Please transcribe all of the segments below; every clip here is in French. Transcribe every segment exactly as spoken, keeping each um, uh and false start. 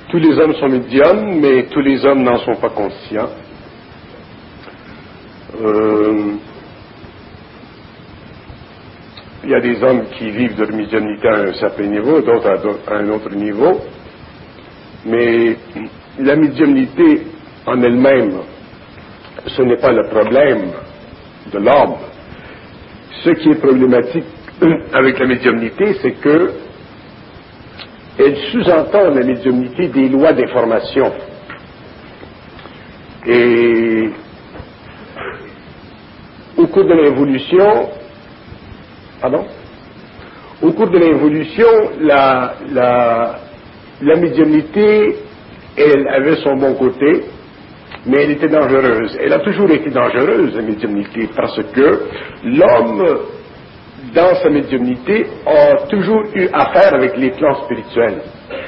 tous les hommes sont médiums, mais tous les hommes n'en sont pas conscients. Euh, il y a des hommes qui vivent de leur médiumnité à un certain niveau, d'autres à, à un autre niveau, mais la médiumnité en elle-même, ce n'est pas le problème de l'homme. Ce qui est problématique avec la médiumnité, c'est que elle sous-entend la médiumnité des lois d'information. Et au cours de l'évolution, pardon, au cours de l'évolution, la, la, la médiumnité, elle avait son bon côté, mais elle était dangereuse. Elle a toujours été dangereuse, la médiumnité, parce que l'homme, dans sa médiumnité, a toujours eu affaire avec les plans spirituels.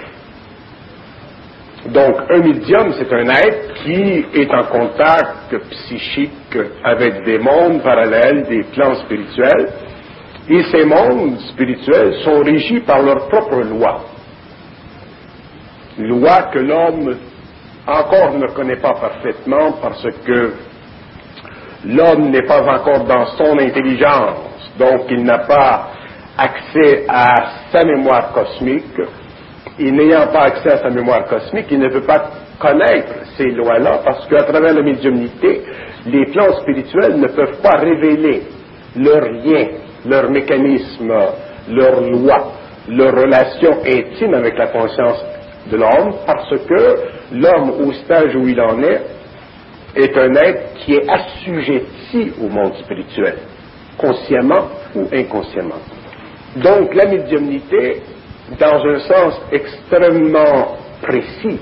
Donc, un médium, c'est un être qui est en contact psychique avec des mondes parallèles, des plans spirituels, et ces mondes spirituels sont régis par leurs propres lois. Lois que l'homme encore ne connaît pas parfaitement parce que l'homme n'est pas encore dans son intelligence, donc il n'a pas accès à sa mémoire cosmique, et n'ayant pas accès à sa mémoire cosmique, il ne peut pas connaître ces lois-là parce qu'à travers la médiumnité, les plans spirituels ne peuvent pas révéler leurs liens, leurs mécanismes, leurs lois, leurs relations intimes avec la conscience de l'homme, parce que l'homme, au stage où il en est, est un être qui est assujetti au monde spirituel, consciemment ou inconsciemment. Donc la médiumnité, dans un sens extrêmement précis,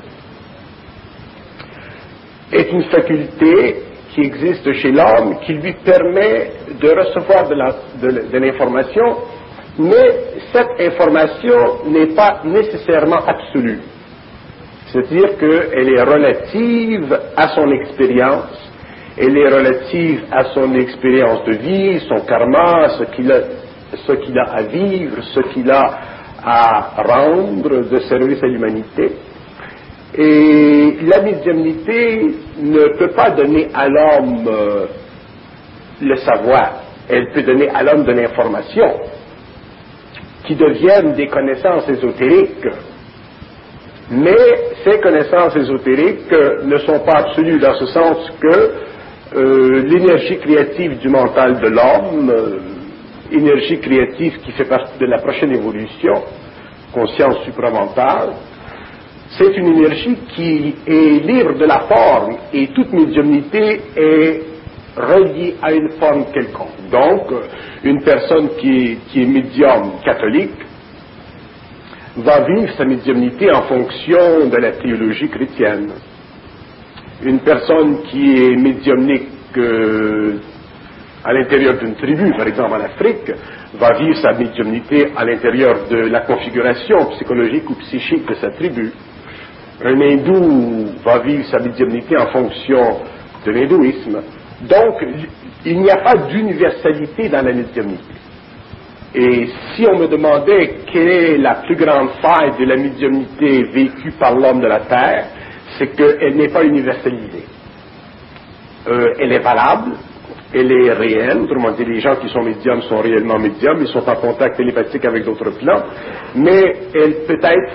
est une faculté qui existe chez l'homme, qui lui permet de recevoir de, la, de, de l'information, mais cette information n'est pas nécessairement absolue. C'est-à-dire qu'elle est relative à son expérience, elle est relative à son expérience de vie, son karma, ce qu'il a, ce qu'il a à vivre, ce qu'il a à rendre de service à l'humanité. Et la médiumnité ne peut pas donner à l'homme euh, le savoir, elle peut donner à l'homme de l'information qui deviennent des connaissances ésotériques. Mais ces connaissances ésotériques euh, ne sont pas absolues dans ce sens que euh, l'énergie créative du mental de l'homme, euh, énergie créative qui fait partie de la prochaine évolution, conscience supramentale, c'est une énergie qui est libre de la forme et toute médiumnité est reliée à une forme quelconque. Donc, une personne qui, qui est médium catholique va vivre sa médiumnité en fonction de la théologie chrétienne. Une personne qui est médiumnique euh, à l'intérieur d'une tribu, par exemple en Afrique, va vivre sa médiumnité à l'intérieur de la configuration psychologique ou psychique de sa tribu. Un hindou va vivre sa médiumnité en fonction de l'hindouisme. Donc, il n'y a pas d'universalité dans la médiumnité. Et si on me demandait quelle est la plus grande faille de la médiumnité vécue par l'homme de la Terre, c'est qu'elle n'est pas universalisée. Euh, elle est valable, elle est réelle, autrement dit, les gens qui sont médiums sont réellement médiums, ils sont en contact télépathique avec d'autres plans, mais elle peut être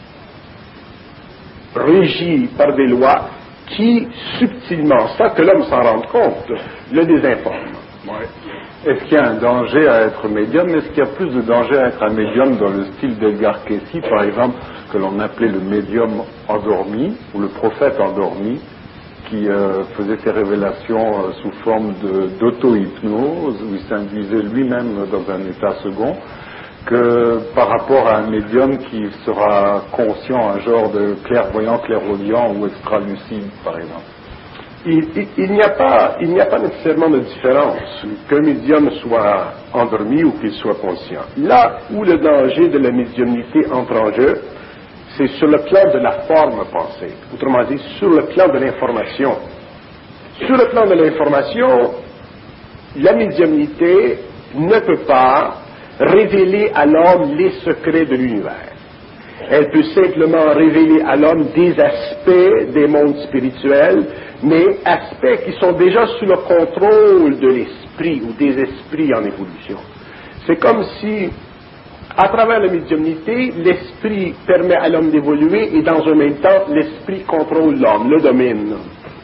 régie par des lois qui, subtilement, sans que l'homme s'en rende compte, le désinforment. Ouais. Est-ce qu'il y a un danger à être médium? Est-ce qu'il y a plus de danger à être un médium dans le style d'Edgar Cayce, par exemple, que l'on appelait le médium endormi, ou le prophète endormi, qui euh, faisait ses révélations euh, sous forme de, d'auto-hypnose, où il s'induisait lui-même dans un état second, que par rapport à un médium qui sera conscient, un genre de clairvoyant, clairaudient ou extralucide, par exemple? Il, il, il n'y a pas, il n'y a pas nécessairement de différence qu'un médium soit endormi ou qu'il soit conscient. Là où le danger de la médiumnité entre en jeu, c'est sur le plan de la forme pensée, autrement dit, sur le plan de l'information. Sur le plan de l'information, la médiumnité ne peut pas révéler à l'homme les secrets de l'univers. Elle peut simplement révéler à l'homme des aspects des mondes spirituels, mais aspects qui sont déjà sous le contrôle de l'esprit ou des esprits en évolution. C'est comme si, à travers la médiumnité, l'esprit permet à l'homme d'évoluer et dans un même temps, l'esprit contrôle l'homme, le domine.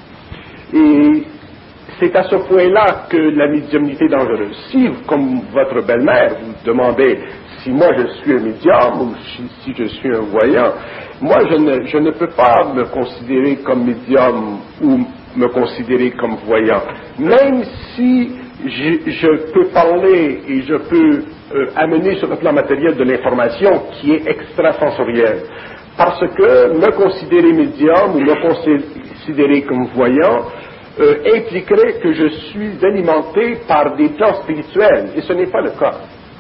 Et c'est à ce point-là que la médiumnité est dangereuse. Si, comme votre belle-mère, vous demandez si moi je suis un médium ou si, si je suis un voyant, moi je ne, je ne peux pas me considérer comme médium ou me considérer comme voyant. Même si je, je peux parler et je peux euh, amener sur le plan matériel de l'information qui est extrasensorielle. Parce que me considérer médium ou me considérer comme voyant euh, impliquerait que je suis alimenté par des plans spirituels, et ce n'est pas le cas.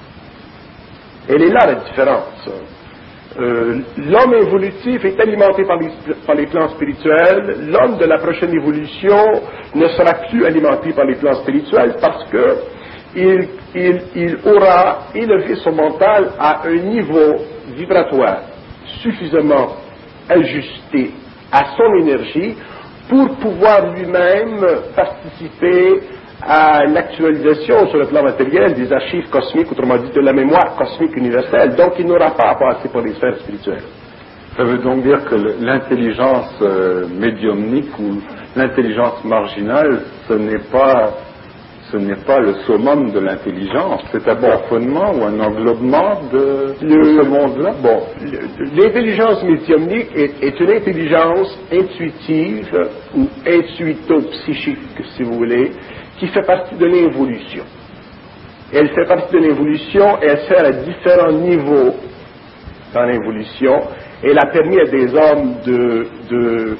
Elle est là la différence. Euh, l'homme évolutif est alimenté par les, par les plans spirituels. L'homme de la prochaine évolution ne sera plus alimenté par les plans spirituels parce que il, il, il aura élevé son mental à un niveau vibratoire suffisamment ajusté à son énergie pour pouvoir lui-même participer à l'actualisation sur le plan matériel des archives cosmiques, autrement dit de la mémoire cosmique universelle. Donc il n'aura pas à passer par les sphères spirituelles. Ça veut donc dire que l'intelligence euh, médiumnique ou l'intelligence marginale, ce n'est pas, ce n'est pas le summum de l'intelligence, c'est un plafonnement ou un englobement de, le, de ce monde-là. Bon, l'intelligence médiumnique est, est une intelligence intuitive ou intuito-psychique, si vous voulez, qui fait partie de l'évolution. Elle fait partie de l'évolution, elle sert à différents niveaux dans l'évolution. Elle a permis à des hommes de, de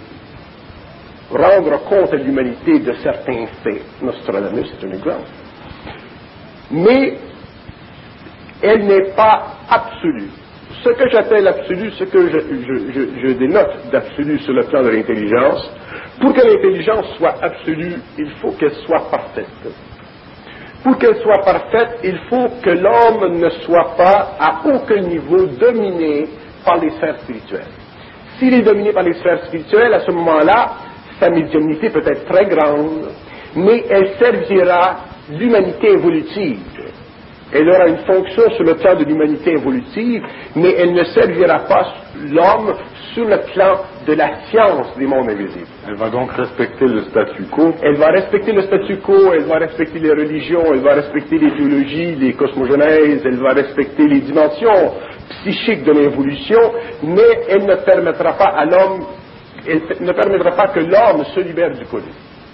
rendre compte à l'humanité de certains faits. Nostradamus est un exemple. Mais elle n'est pas absolue. Ce que j'appelle absolu, ce que je, je, je, je dénote d'absolu sur le plan de l'intelligence, pour que l'intelligence soit absolue, il faut qu'elle soit parfaite. Pour qu'elle soit parfaite, il faut que l'homme ne soit pas à aucun niveau dominé par les sphères spirituelles. S'il est dominé par les sphères spirituelles, à ce moment-là, sa médiumnité peut être très grande, mais elle servira l'humanité évolutive. Elle aura une fonction sur le plan de l'humanité évolutive, mais elle ne servira pas l'homme sur le plan de la science des mondes invisibles. Elle va donc respecter le statu quo. Elle va respecter le statu quo, elle va respecter les religions, elle va respecter les théologies, les cosmogenèses, elle va respecter les dimensions psychiques de l'évolution, mais elle ne permettra pas à l'homme, elle ne permettra pas que l'homme se libère du collier.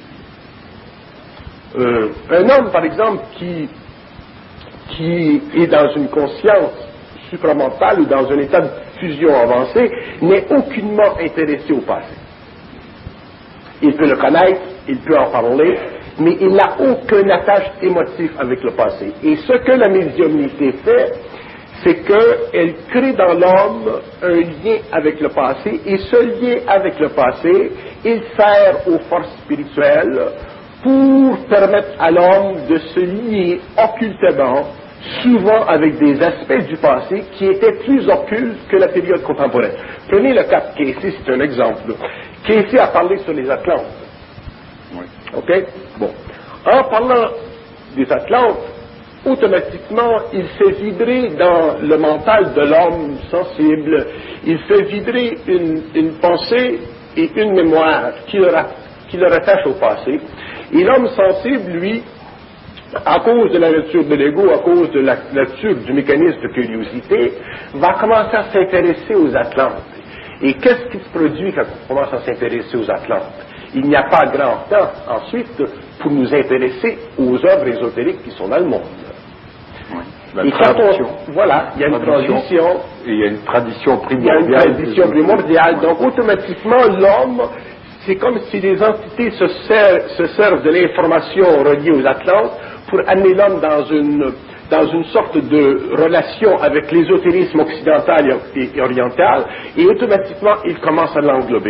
Euh, un homme, par exemple, qui qui est dans une conscience supramentale ou dans un état de fusion avancée, n'est aucunement intéressé au passé. Il peut le connaître, il peut en parler, mais il n'a aucun attache émotif avec le passé. Et ce que la médiumnité fait, c'est qu'elle crée dans l'homme un lien avec le passé, et ce lien avec le passé, il sert aux forces spirituelles pour permettre à l'homme de se lier occultement, souvent avec des aspects du passé qui étaient plus occultes que la période contemporaine. Prenez le cas de Casey, c'est un exemple. Casey a parlé sur les Atlantes. Oui. OK? Bon. En parlant des Atlantes, automatiquement, il fait vibrer dans le mental de l'homme sensible, il fait vibrer une, une pensée et une mémoire qui le, qui le rattache au passé. Et l'homme sensible, lui, à cause de la nature de l'ego, à cause de la nature du mécanisme de curiosité, va commencer à s'intéresser aux Atlantes. Et qu'est-ce qui se produit quand on commence à s'intéresser aux Atlantes? Il n'y a pas grand temps ensuite pour nous intéresser aux œuvres ésotériques qui sont dans le monde. Oui. Et quand on, voilà, il y a une transition. Et il y a une tradition primordiale. Il y a une tradition primordiale. Donc automatiquement, l'homme, c'est comme si les entités se servent, se servent de l'information reliée aux Atlantes pour amener l'homme dans une, dans une sorte de relation avec l'ésotérisme occidental et oriental, et automatiquement, il commence à l'englober.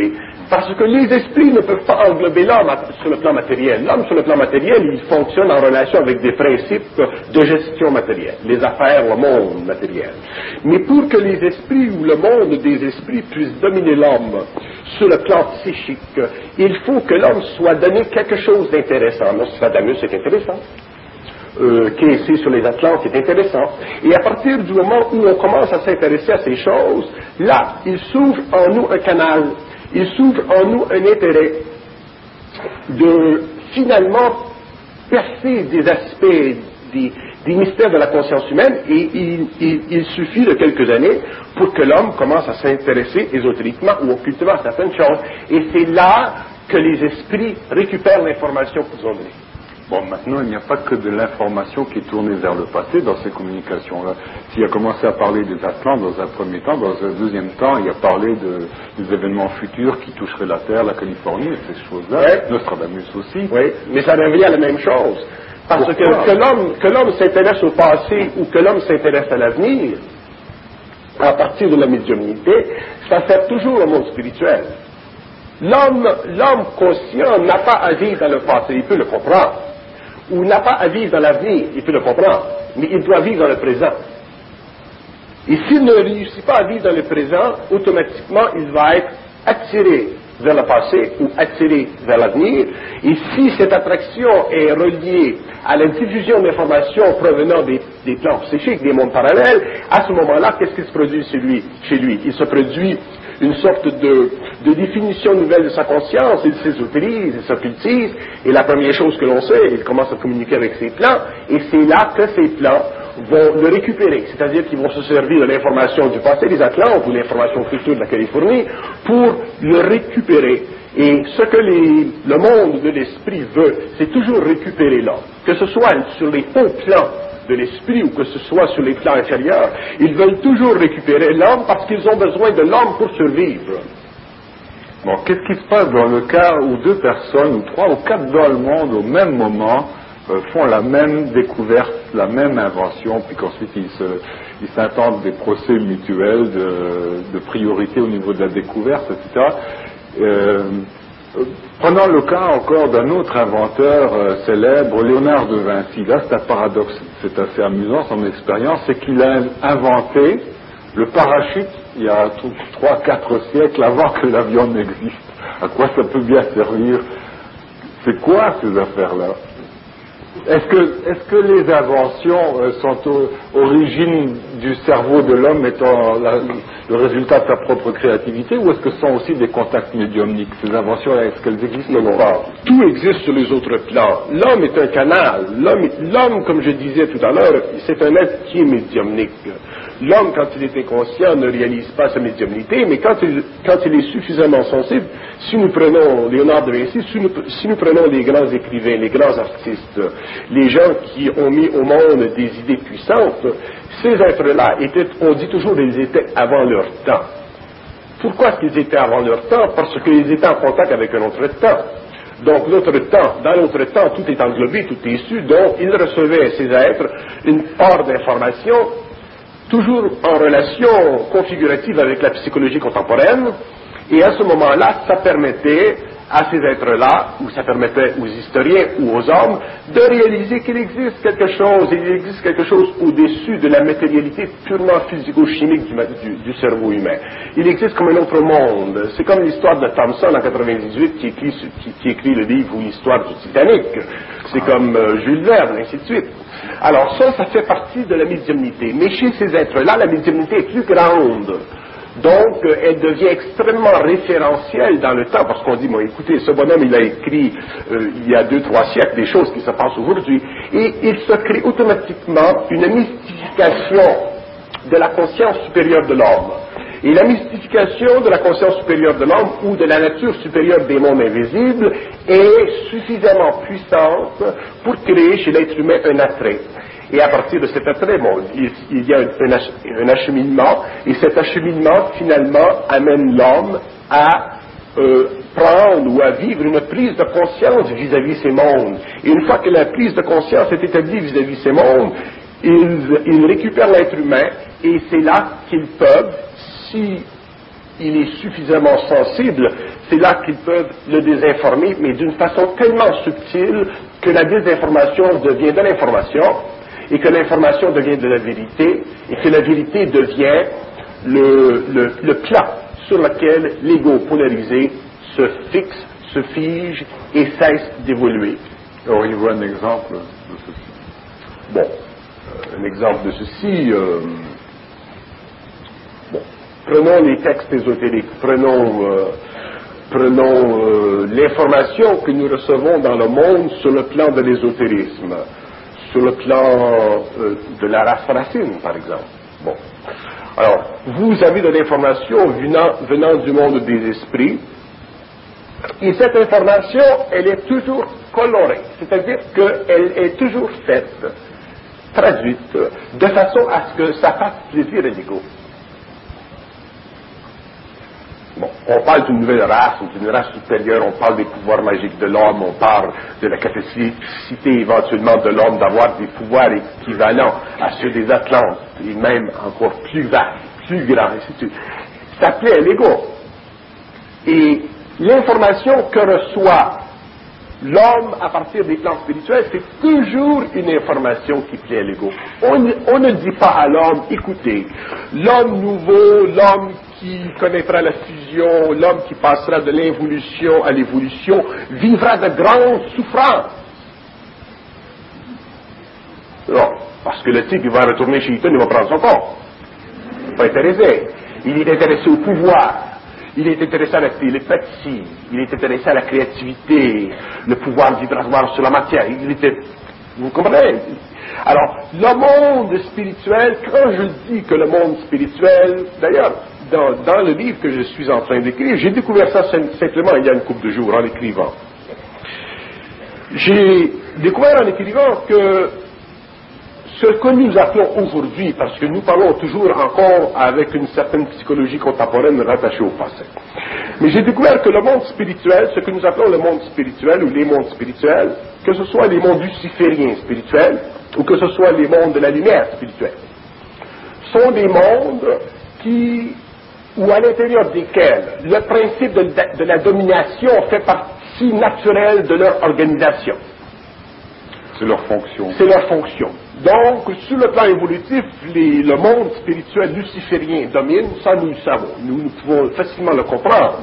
Parce que les esprits ne peuvent pas englober l'homme sur le plan matériel. L'homme, sur le plan matériel, il fonctionne en relation avec des principes de gestion matérielle, les affaires, le monde matériel. Mais pour que les esprits ou le monde des esprits puisse dominer l'homme sur le plan psychique, il faut que l'homme soit donné quelque chose d'intéressant. Nostradamus est intéressant. Euh, Casey sur les Atlantes est intéressant. Et à partir du moment où on commence à s'intéresser à ces choses, là, il s'ouvre en nous un canal. Il s'ouvre en nous un intérêt de finalement percer des aspects, des, des mystères de la conscience humaine, et il, il, il suffit de quelques années pour que l'homme commence à s'intéresser ésotériquement ou occultement à certaines choses. Et c'est là que les esprits récupèrent l'information qu'ils ont donnée. Bon, maintenant, il n'y a pas que de l'information qui est tournée vers le passé dans ces communications-là. S'il a commencé à parler des Atlantes dans un premier temps, dans un deuxième temps, il a parlé de, des événements futurs qui toucheraient la Terre, la Californie et ces choses-là. Ouais. Nostradamus aussi. Oui, mais ça revient à la même chose. Parce Pourquoi? que que l'homme, que l'homme s'intéresse au passé ou que l'homme s'intéresse à l'avenir, à partir de la médiumnité, ça sert toujours au monde spirituel. L'homme, l'homme conscient n'a pas à vivre dans le passé, il peut le comprendre. Ou n'a pas à vivre dans l'avenir, il peut le comprendre, mais il doit vivre dans le présent. Et s'il ne réussit pas à vivre dans le présent, automatiquement, il va être attiré vers le passé ou attiré vers l'avenir. Et si cette attraction est reliée à la diffusion d'informations provenant des, des plans psychiques, des mondes parallèles, à ce moment-là, qu'est-ce qui se produit chez lui? Chez lui, il se produit une sorte de, de définition nouvelle de sa conscience, il s'ésotérise, il s'occultise, et la première chose que l'on sait, il commence à communiquer avec ses plans, et c'est là que ces plans vont le récupérer, c'est-à-dire qu'ils vont se servir de l'information du passé des Atlantes ou l'information future de la Californie pour le récupérer. Et ce que les, le monde de l'esprit veut, c'est toujours récupérer l'homme, que ce soit sur les hauts plans de l'esprit ou que ce soit sur les plans inférieurs, ils veulent toujours récupérer l'homme parce qu'ils ont besoin de l'homme pour survivre. Bon, qu'est-ce qui se passe dans le cas où deux personnes, ou trois ou quatre dans le monde au même moment euh, font la même découverte, la même invention, puis qu'ensuite ils se, ils s'intentent des procès mutuels de, de priorité au niveau de la découverte, et cetera. Euh, Prenons le cas encore d'un autre inventeur euh, célèbre, Léonard de Vinci. Là, c'est un paradoxe, c'est assez amusant son expérience, c'est qu'il a inventé le parachute il y a trois quatre siècles avant que l'avion n'existe. À quoi ça peut bien servir? C'est quoi ces affaires-là? Est-ce que, est-ce que les inventions euh, sont au, origine du cerveau de l'homme étant la, le résultat de sa propre créativité, ou est-ce que ce sont aussi des contacts médiumniques? Ces inventions, est-ce qu'elles existent ou pas? Tout existe sur les autres plans. L'homme est un canal. L'homme, l'homme, comme je disais tout à l'heure, c'est un être qui est médiumnique. L'homme, quand il est inconscient, ne réalise pas sa médiumnité, mais quand il, quand il est suffisamment sensible, si nous prenons Léonard de Vinci, si nous, si nous prenons les grands écrivains, les grands artistes, les gens qui ont mis au monde des idées puissantes, ces êtres-là étaient, on dit toujours qu'ils étaient avant leur temps. Pourquoi est-ce qu'ils étaient avant leur temps? Parce qu'ils étaient en contact avec un autre temps. Donc notre temps, dans notre temps, tout est englobé, tout est issu, donc ils recevaient, ces êtres, une part d'information toujours en relation configurative avec la psychologie contemporaine, et à ce moment-là, ça permettait à ces êtres-là, ou ça permettait aux historiens ou aux hommes, de réaliser qu'il existe quelque chose, il existe quelque chose au-dessus de la matérialité purement physico-chimique du, du, du cerveau humain. Il existe comme un autre monde. C'est comme l'histoire de Thomson en quatre-vingt-dix-huit qui écrit, qui, qui écrit le livre ou l'histoire du Titanic. C'est comme euh, Jules Verne, ainsi de suite. Alors ça, ça fait partie de la médiumnité. Mais chez ces êtres-là, la médiumnité est plus grande. Donc, euh, elle devient extrêmement référentielle dans le temps, parce qu'on dit, bon, écoutez, ce bonhomme, il a écrit euh, il y a deux, trois siècles des choses qui se passent aujourd'hui, et il se crée automatiquement une mystification de la conscience supérieure de l'homme. Et la mystification de la conscience supérieure de l'homme ou de la nature supérieure des mondes invisibles est suffisamment puissante pour créer chez l'être humain un attrait. Et à partir de cet attrait, bon, il, il y a un, un, un acheminement, et cet acheminement, finalement, amène l'homme à euh, prendre ou à vivre une prise de conscience vis-à-vis ces mondes. Et une fois que la prise de conscience est établie vis-à-vis ces mondes, ils, ils récupèrent l'être humain, et c'est là qu'ils peuvent, si il est suffisamment sensible, c'est là qu'ils peuvent le désinformer, mais d'une façon tellement subtile que la désinformation devient de l'information, et que l'information devient de la vérité, et que la vérité devient le, le, le plan sur lequel l'ego polarisé se fixe, se fige et cesse d'évoluer. Auriez-vous un exemple de ceci? Bon, euh, un exemple de ceci, euh, bon, prenons les textes ésotériques, prenons, euh, prenons euh, l'information que nous recevons dans le monde sur le plan de l'ésotérisme, sur le plan euh, de la race racine, par exemple. Bon. Alors, vous avez de l'information venant, venant du monde des esprits, et cette information, elle est toujours colorée, c'est-à-dire qu'elle est toujours faite, traduite, de façon à ce que ça fasse plaisir à l'ego. Bon, on parle d'une nouvelle race ou d'une race supérieure, on parle des pouvoirs magiques de l'homme, on parle de la capacité éventuellement de l'homme d'avoir des pouvoirs équivalents à ceux des Atlantes, et même encore plus vastes, plus grands, et ainsi de suite. Ça plaît à l'ego. Et l'information que reçoit l'homme à partir des plans spirituels, c'est toujours une information qui plaît à l'ego. On, on ne dit pas à l'homme, écoutez, l'homme nouveau, l'homme qui connaîtra la fusion, l'homme qui passera de l'involution à l'évolution, vivra de grandes souffrances. Non, parce que le type, il va retourner chez Eton, il va prendre son corps. Il n'est pas intéressé. Il est intéressé au pouvoir. Il est intéressé à la télépathie, il est intéressé à la créativité, le pouvoir vibratoire sur la matière. Il était, vous comprenez? Alors, le monde spirituel, quand je dis que le monde spirituel, d'ailleurs, dans, dans le livre que je suis en train d'écrire, j'ai découvert ça simplement il y a une couple de jours en écrivant. J'ai découvert en écrivant que ce que nous appelons aujourd'hui, parce que nous parlons toujours encore avec une certaine psychologie contemporaine rattachée au passé. Mais j'ai découvert que le monde spirituel, ce que nous appelons le monde spirituel ou les mondes spirituels, que ce soit les mondes lucifériens spirituels ou que ce soit les mondes de la lumière spirituelle, sont des mondes qui, ou à l'intérieur desquels le principe de, de, de la domination fait partie naturelle de leur organisation. C'est leur fonction. C'est leur fonction. Donc, sur le plan évolutif, les, le monde spirituel luciférien domine, ça nous le savons, nous, nous pouvons facilement le comprendre.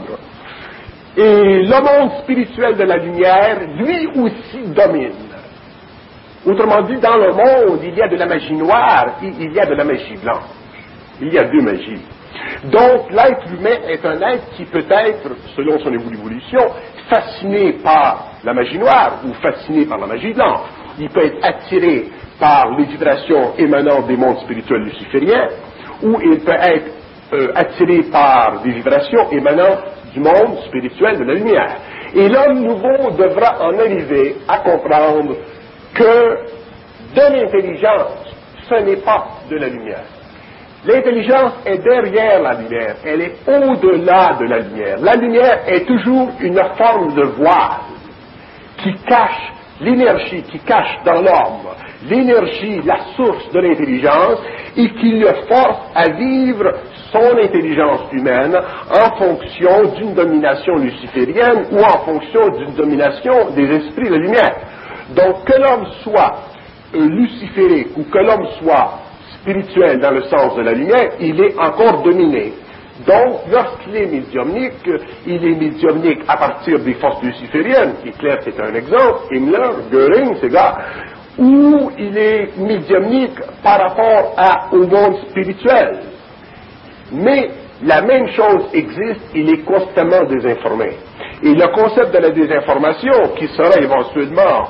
Et le monde spirituel de la lumière, lui aussi domine. Autrement dit, dans le monde, il y a de la magie noire et il y a de la magie blanche. Il y a deux magies. Donc, l'être humain est un être qui peut être, selon son évolution, fasciné par la magie noire ou fasciné par la magie blanche. Il peut être attiré par les vibrations émanant des mondes spirituels lucifériens, ou il peut être euh, attiré par des vibrations émanant du monde spirituel de la lumière. Et l'homme nouveau devra en arriver à comprendre que de l'intelligence, ce n'est pas de la lumière. L'intelligence est derrière la lumière, elle est au-delà de la lumière. La lumière est toujours une forme de voile qui cache l'énergie, qui cache dans l'homme l'énergie, la source de l'intelligence, et qui le force à vivre son intelligence humaine en fonction d'une domination luciférienne ou en fonction d'une domination des esprits de lumière. Donc que l'homme soit euh, luciféré ou que l'homme soit spirituel dans le sens de la lumière, il est encore dominé. Donc, lorsqu'il est médiumnique, il est médiumnique à partir des forces lucifériennes. Hitler, c'est un exemple, Himmler, Göring, c'est là, où il est médiumnique par rapport à, au monde spirituel. Mais la même chose existe, il est constamment désinformé. Et le concept de la désinformation, qui sera éventuellement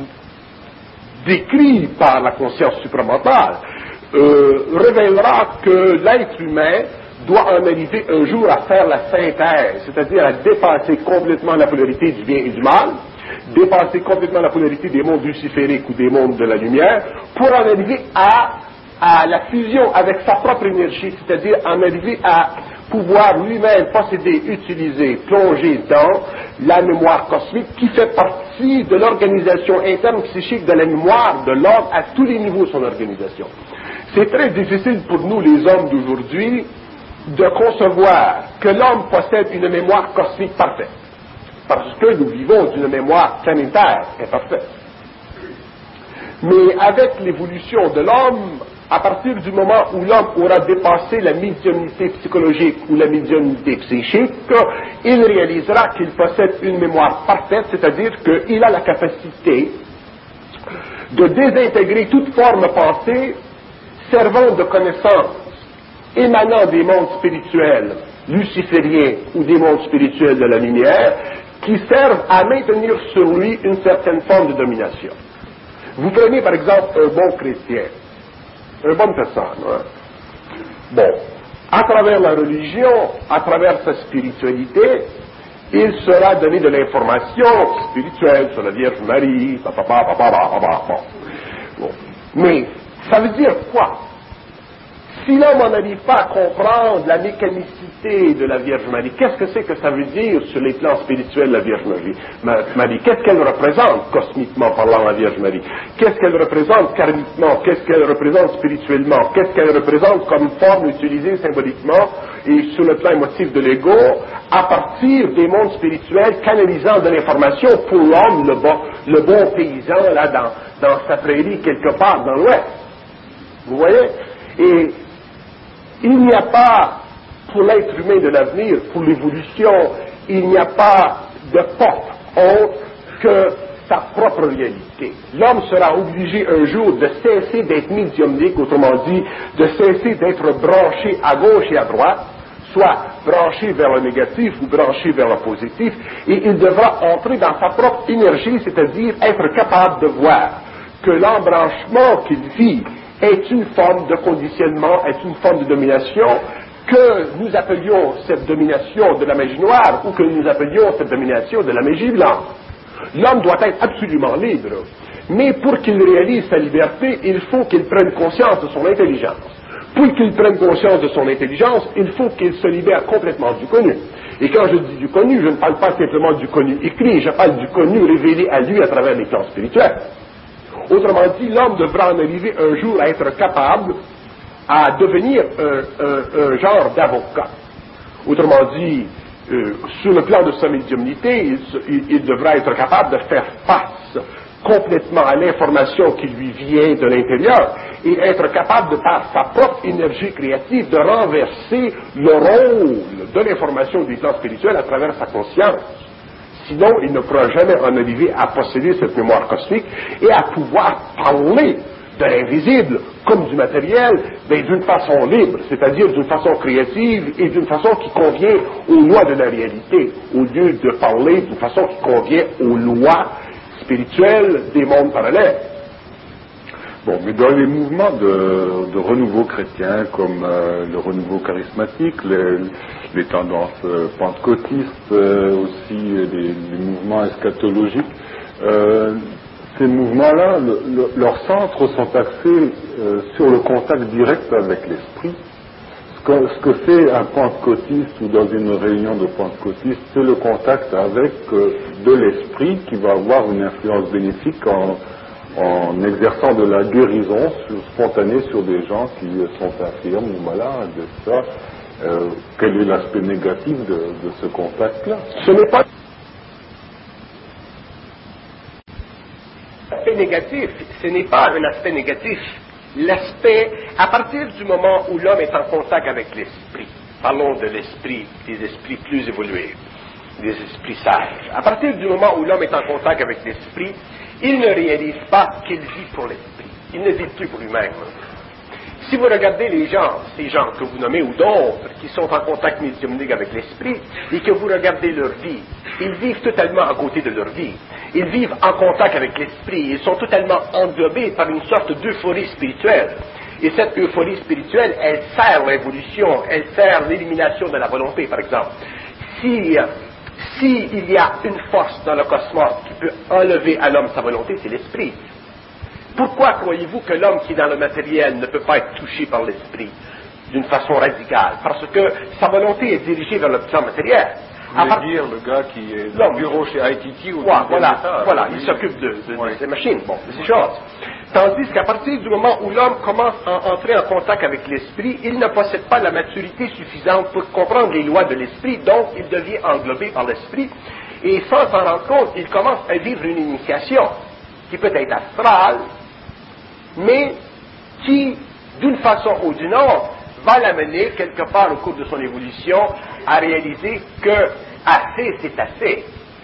décrit par la conscience supramentale, euh, révélera que l'être humain doit en arriver un jour à faire la synthèse, c'est-à-dire à dépasser complètement la polarité du bien et du mal, dépasser complètement la polarité des mondes lucifériques ou des mondes de la lumière, pour en arriver à, à la fusion avec sa propre énergie, c'est-à-dire en arriver à pouvoir lui-même posséder, utiliser, plonger dans la mémoire cosmique qui fait partie de l'organisation interne psychique de la mémoire de l'homme à tous les niveaux de son organisation. C'est très difficile pour nous, les hommes d'aujourd'hui, de concevoir que l'homme possède une mémoire cosmique parfaite, parce que nous vivons d'une mémoire planétaire imparfaite. Mais avec l'évolution de l'homme, à partir du moment où l'homme aura dépassé la médiumnité psychologique ou la médiumnité psychique, il réalisera qu'il possède une mémoire parfaite, c'est-à-dire qu'il a la capacité de désintégrer toute forme pensée servant de connaissance émanant des mondes spirituels lucifériens ou des mondes spirituels de la lumière qui servent à maintenir sur lui une certaine forme de domination. Vous prenez par exemple un bon chrétien, une bonne personne, hein? Bon, à travers la religion, à travers sa spiritualité, il sera donné de l'information spirituelle sur la Vierge Marie, papa, papa, papa, papa. Bon. Mais ça veut dire quoi? Si l'homme n'arrive pas à comprendre la mécanicité de la Vierge Marie, qu'est-ce que c'est que ça veut dire sur les plans spirituels la Vierge Marie? Qu'est-ce qu'elle représente cosmiquement parlant la Vierge Marie? Qu'est-ce qu'elle représente karmiquement? Qu'est-ce qu'elle représente spirituellement? Qu'est-ce qu'elle représente comme forme utilisée symboliquement et sur le plan émotif de l'ego à partir des mondes spirituels canalisant de l'information pour l'homme, le bon, le bon paysan là dans, dans sa prairie quelque part dans l'Ouest? Vous voyez? Et il n'y a pas, pour l'être humain de l'avenir, pour l'évolution, il n'y a pas de porte autre que sa propre réalité. L'homme sera obligé un jour de cesser d'être médiumnique, autrement dit, de cesser d'être branché à gauche et à droite, soit branché vers le négatif ou branché vers le positif, et il devra entrer dans sa propre énergie, c'est-à-dire être capable de voir que l'embranchement qu'il vit est une forme de conditionnement, est une forme de domination, que nous appelions cette domination de la magie noire ou que nous appelions cette domination de la magie blanche. L'homme doit être absolument libre, mais pour qu'il réalise sa liberté, il faut qu'il prenne conscience de son intelligence. Pour qu'il prenne conscience de son intelligence, il faut qu'il se libère complètement du connu. Et quand je dis du connu, je ne parle pas simplement du connu écrit, je parle du connu révélé à lui à travers les plans spirituels. Autrement dit, l'homme devra en arriver un jour à être capable à devenir un, un, un genre d'avocat. Autrement dit, euh, sur le plan de sa médiumnité, il, il, il devra être capable de faire face complètement à l'information qui lui vient de l'intérieur et être capable, de par sa propre énergie créative, de renverser le rôle de l'information des plans spirituels à travers sa conscience. Sinon, il ne pourra jamais en arriver à posséder cette mémoire cosmique et à pouvoir parler de l'invisible comme du matériel, mais d'une façon libre, c'est-à-dire d'une façon créative et d'une façon qui convient aux lois de la réalité, au lieu de parler d'une façon qui convient aux lois spirituelles des mondes parallèles. Bon, mais dans les mouvements de, de renouveau chrétien, comme euh, le renouveau charismatique, les, les tendances euh, pentecôtistes, euh, aussi les, les mouvements eschatologiques, euh, ces mouvements-là, le, le, leurs centres sont axés euh, sur le contact direct avec l'esprit. Ce que, ce que fait un pentecôtiste ou dans une réunion de pentecôtistes, c'est le contact avec euh, de l'esprit qui va avoir une influence bénéfique en en exerçant de la guérison sur, spontanée sur des gens qui sont infirmes ou malades, et ça. Euh, quel est l'aspect négatif de, de ce contact-là? Ce n'est pas l'aspect négatif, ce n'est pas un aspect négatif. L'aspect, à partir du moment où l'homme est en contact avec l'esprit, parlons de l'esprit, des esprits plus évolués, des esprits sages, à partir du moment où l'homme est en contact avec l'esprit, il ne réalise pas qu'il vit pour l'esprit. Il ne vit plus pour lui-même. Si vous regardez les gens, ces gens que vous nommez ou d'autres, qui sont en contact médiumnique avec l'esprit, et que vous regardez leur vie, ils vivent totalement à côté de leur vie. Ils vivent en contact avec l'esprit. Ils sont totalement englobés par une sorte d'euphorie spirituelle. Et cette euphorie spirituelle, elle sert l'évolution, elle sert l'élimination de la volonté, par exemple. Si... S'il y a une force dans le cosmos qui peut enlever à l'homme sa volonté, c'est l'esprit. Pourquoi croyez-vous que l'homme qui est dans le matériel ne peut pas être touché par l'esprit d'une façon radicale? Parce que sa volonté est dirigée vers le plan matériel. Vous voulez part... dire le gars qui est dans le bureau chez I T T ou ouais, voilà, état, voilà, oui. il s'occupe de, de, oui. de ces machines, bon, de ces choses. Tandis qu'à partir du moment où l'homme commence à entrer en contact avec l'esprit, il ne possède pas la maturité suffisante pour comprendre les lois de l'esprit, donc il devient englobé par l'esprit, et sans s'en rendre compte, il commence à vivre une initiation qui peut être astrale, mais qui, d'une façon ou d'une autre, va l'amener quelque part au cours de son évolution à réaliser que assez, c'est assez.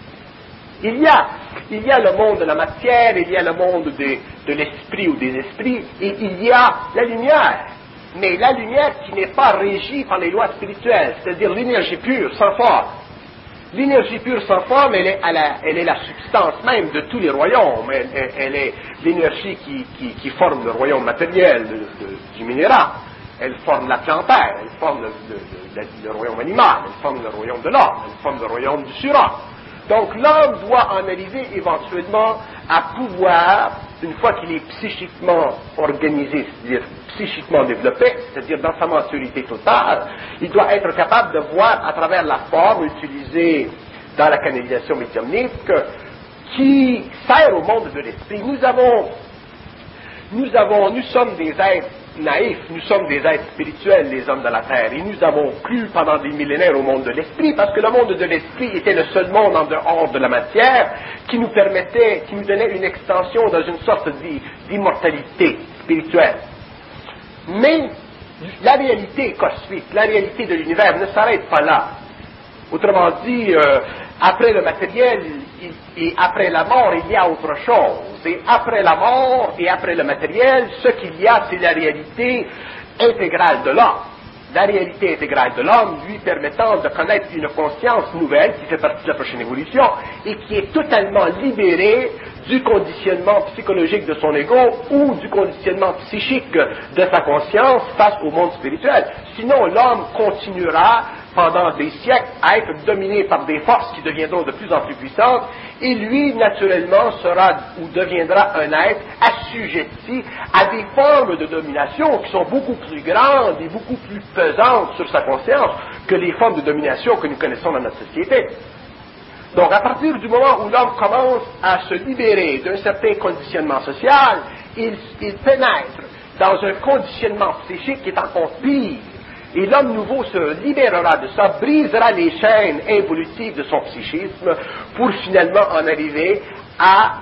Il y a, il y a le monde de la matière, il y a le monde de, de l'esprit ou des esprits, et il y a la lumière. Mais la lumière qui n'est pas régie par les lois spirituelles, c'est-à-dire l'énergie pure, sans forme. L'énergie pure sans forme, elle est, la, elle est la substance même de tous les royaumes. Elle, elle, elle est l'énergie qui, qui, qui forme le royaume matériel de, de, du minéral. Elle forme la plantaire, elle forme le, le, le, le royaume animal, elle forme le royaume de l'homme, elle forme le royaume du surhomme. Donc l'homme doit en arriver éventuellement à pouvoir, une fois qu'il est psychiquement organisé, c'est-à-dire psychiquement développé, c'est-à-dire dans sa maturité totale, il doit être capable de voir à travers la forme utilisée dans la canalisation médiumnique qui sert au monde de l'esprit. Nous avons, nous avons, nous sommes des êtres naïfs, nous sommes des êtres spirituels, les hommes de la terre, et nous avons cru pendant des millénaires au monde de l'esprit, parce que le monde de l'esprit était le seul monde en dehors de la matière qui nous permettait, qui nous donnait une extension dans une sorte d'immortalité spirituelle. Mais la réalité cosmique, la réalité de l'univers ne s'arrête pas là. Autrement dit, euh, après le matériel et après la mort, il y a autre chose. Et après la mort et après le matériel, ce qu'il y a, c'est la réalité intégrale de l'homme. La réalité intégrale de l'homme lui permettant de connaître une conscience nouvelle qui fait partie de la prochaine évolution et qui est totalement libérée du conditionnement psychologique de son ego ou du conditionnement psychique de sa conscience face au monde spirituel. Sinon, l'homme continuera pendant des siècles à être dominé par des forces qui deviendront de plus en plus puissantes et lui, naturellement, sera ou deviendra un être assujetti à des formes de domination qui sont beaucoup plus grandes et beaucoup plus pesantes sur sa conscience que les formes de domination que nous connaissons dans notre société. Donc, à partir du moment où l'homme commence à se libérer d'un certain conditionnement social, il, il pénètre dans un conditionnement psychique qui est encore pire. Et l'homme nouveau se libérera de ça, brisera les chaînes involutives de son psychisme pour finalement en arriver à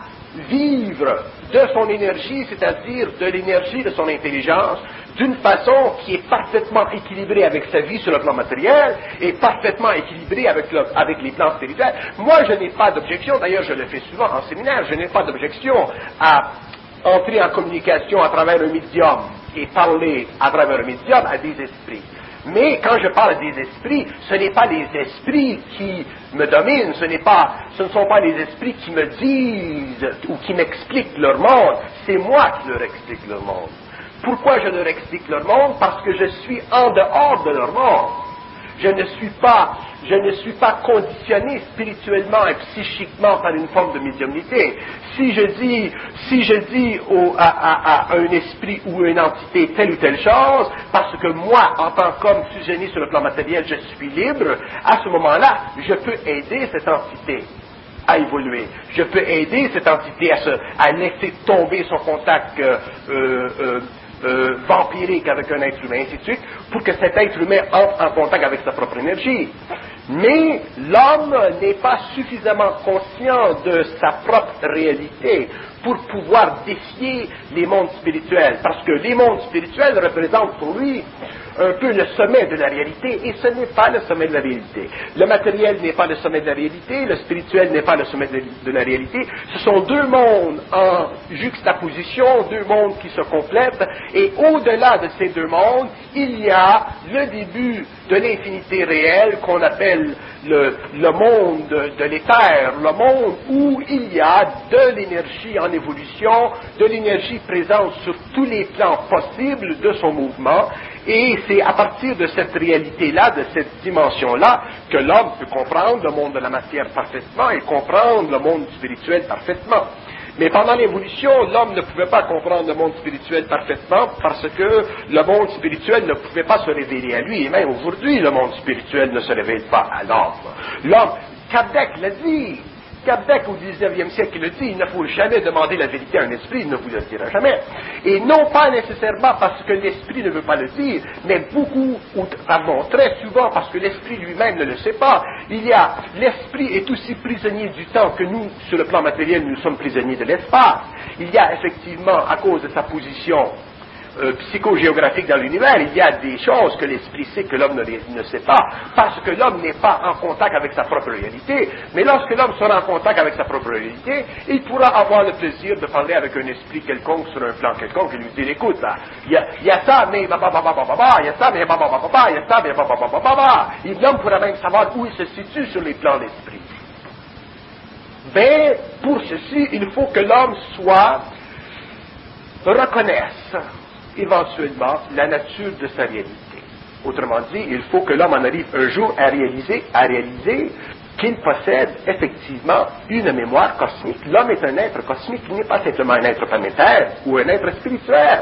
vivre de son énergie, c'est-à-dire de l'énergie de son intelligence, d'une façon qui est parfaitement équilibrée avec sa vie sur le plan matériel et parfaitement équilibrée avec, le, avec les plans spirituels. Moi, je n'ai pas d'objection, d'ailleurs je le fais souvent en séminaire, je n'ai pas d'objection à entrer en communication à travers un médium et parler à travers un médium à des esprits. Mais quand je parle des esprits, ce n'est pas les esprits qui me dominent, ce, n'est pas, ce ne sont pas les esprits qui me disent ou qui m'expliquent leur monde, c'est moi qui leur explique leur monde. Pourquoi je leur explique leur monde? Parce que je suis en dehors de leur monde. Je ne suis pas, je ne suis pas conditionné spirituellement et psychiquement par une forme de médiumnité. Si je dis, si je dis au, à, à, à un esprit ou une entité telle ou telle chose, parce que moi, en tant qu'homme fusionné sur le plan matériel, je suis libre, à ce moment-là, je peux aider cette entité à évoluer. Je peux aider cette entité à, se, à laisser tomber son contact euh, euh, euh, vampirique avec un être humain, ainsi de suite, pour que cet être humain entre en contact avec sa propre énergie. Mais l'homme n'est pas suffisamment conscient de sa propre réalité pour pouvoir défier les mondes spirituels, parce que les mondes spirituels représentent pour lui un peu le sommet de la réalité, et ce n'est pas le sommet de la réalité. Le matériel n'est pas le sommet de la réalité, le spirituel n'est pas le sommet de, de la réalité. Ce sont deux mondes en juxtaposition, deux mondes qui se complètent, et au-delà de ces deux mondes, il y a le début de l'infinité réelle qu'on appelle le, le monde de l'éther, le monde où il y a de l'énergie en évolution, de l'énergie présente sur tous les plans possibles de son mouvement, et c'est à partir de cette réalité-là, de cette dimension-là, que l'homme peut comprendre le monde de la matière parfaitement et comprendre le monde spirituel parfaitement. Mais pendant l'évolution, l'homme ne pouvait pas comprendre le monde spirituel parfaitement parce que le monde spirituel ne pouvait pas se révéler à lui. Et même aujourd'hui, le monde spirituel ne se révèle pas à l'homme. L'homme, Kardec l'a dit. Kardec au dix-neuvième siècle le dit, il ne faut jamais demander la vérité à un esprit, il ne vous le dira jamais. Et non pas nécessairement parce que l'esprit ne veut pas le dire, mais beaucoup, ou pardon, très souvent parce que l'esprit lui-même ne le sait pas. Il y a, l'esprit est aussi prisonnier du temps que nous, sur le plan matériel, nous sommes prisonniers de l'espace. Il y a effectivement, à cause de sa position Euh, psychogéographique dans l'univers, il y a des choses que l'esprit sait que l'homme ne, ne sait pas, parce que l'homme n'est pas en contact avec sa propre réalité. Mais lorsque l'homme sera en contact avec sa propre réalité, il pourra avoir le plaisir de parler avec un esprit quelconque sur un plan quelconque et lui dire, écoute, là, il y a, il y a ça, mais ba ba ba ba ba ba, il y a ça, mais ba ba ba ba ba, il y a ça, mais ba ba ba ba ba ba. Et l'homme pourra même savoir où il se situe sur les plans d'esprit. Mais pour ceci, il faut que l'homme soit reconnaisse éventuellement la nature de sa réalité. Autrement dit, il faut que l'homme en arrive un jour à réaliser, à réaliser qu'il possède effectivement une mémoire cosmique. L'homme est un être cosmique, il n'est pas simplement un être planétaire ou un être spirituel.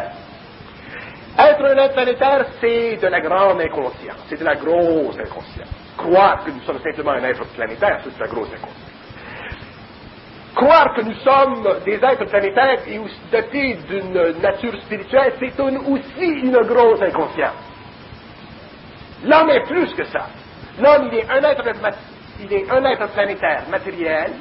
Être un être planétaire, c'est de la grande inconscience, c'est de la grosse inconscience. Croire que nous sommes simplement un être planétaire, c'est de la grosse inconscience. Croire que nous sommes des êtres planétaires et dotés d'une nature spirituelle, c'est une, aussi une grosse inconscience. L'homme est plus que ça. L'homme, il est un être, il est un être planétaire matériel.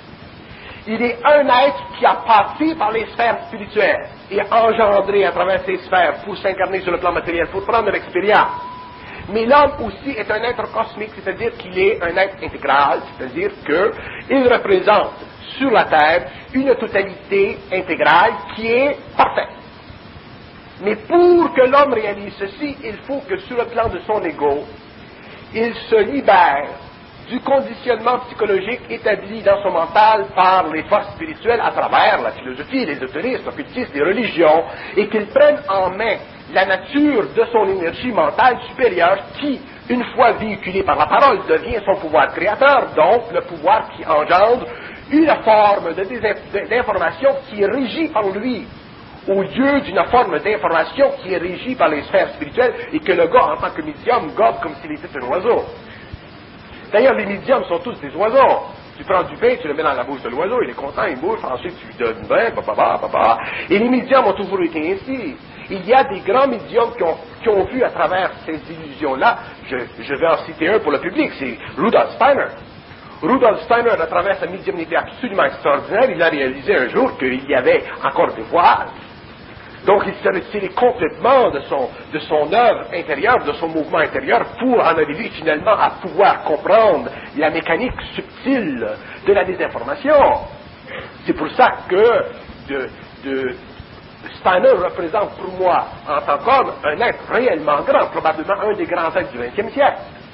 Il est un être qui a passé par les sphères spirituelles et engendré à travers ces sphères pour s'incarner sur le plan matériel, pour prendre l'expérience. Mais l'homme aussi est un être cosmique, c'est-à-dire qu'il est un être intégral, c'est-à-dire qu'il représente sur la Terre une totalité intégrale qui est parfaite. Mais pour que l'homme réalise ceci, il faut que sur le plan de son ego, il se libère du conditionnement psychologique établi dans son mental par les forces spirituelles à travers la philosophie, les autoristes, occultistes, les religions, et qu'il prenne en main la nature de son énergie mentale supérieure qui, une fois véhiculée par la parole, devient son pouvoir créateur, donc le pouvoir qui engendre une forme de dés- d'information qui est régie par lui, au lieu d'une forme d'information qui est régie par les sphères spirituelles et que le gars, en tant que médium, gobe comme s'il était un oiseau. D'ailleurs, les médiums sont tous des oiseaux. Tu prends du pain, tu le mets dans la bouche de l'oiseau, il est content, il bouffe, ensuite tu lui donnes pain, papa, papa. Et les médiums ont toujours été ainsi. Il y a des grands médiums qui ont, qui ont vu à travers ces illusions-là, je, je vais en citer un pour le public, c'est Rudolf Steiner. Rudolf Steiner, à travers sa médiumnité absolument extraordinaire, il a réalisé un jour qu'il y avait encore des voiles. Donc il s'est retiré complètement de son, de son œuvre intérieure, de son mouvement intérieur, pour en arriver finalement à pouvoir comprendre la mécanique subtile de la désinformation. C'est pour ça que de, de, Steiner représente pour moi, en tant qu'homme, un être réellement grand, probablement un des grands êtres du vingtième siècle.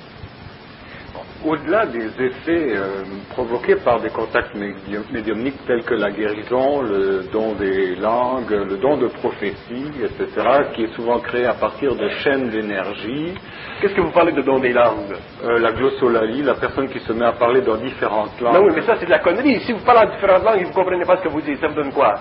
Au-delà des effets euh, provoqués par des contacts médium, médiumniques tels que la guérison, le don des langues, le don de prophétie, et cetera, qui est souvent créé à partir de chaînes d'énergie. Qu'est-ce que vous parlez de don des langues? euh, La glossolalie, la personne qui se met à parler dans différentes langues. Non, oui, mais ça c'est de la connerie. Si vous parlez en différentes langues et vous ne comprenez pas ce que vous dites, ça vous donne quoi?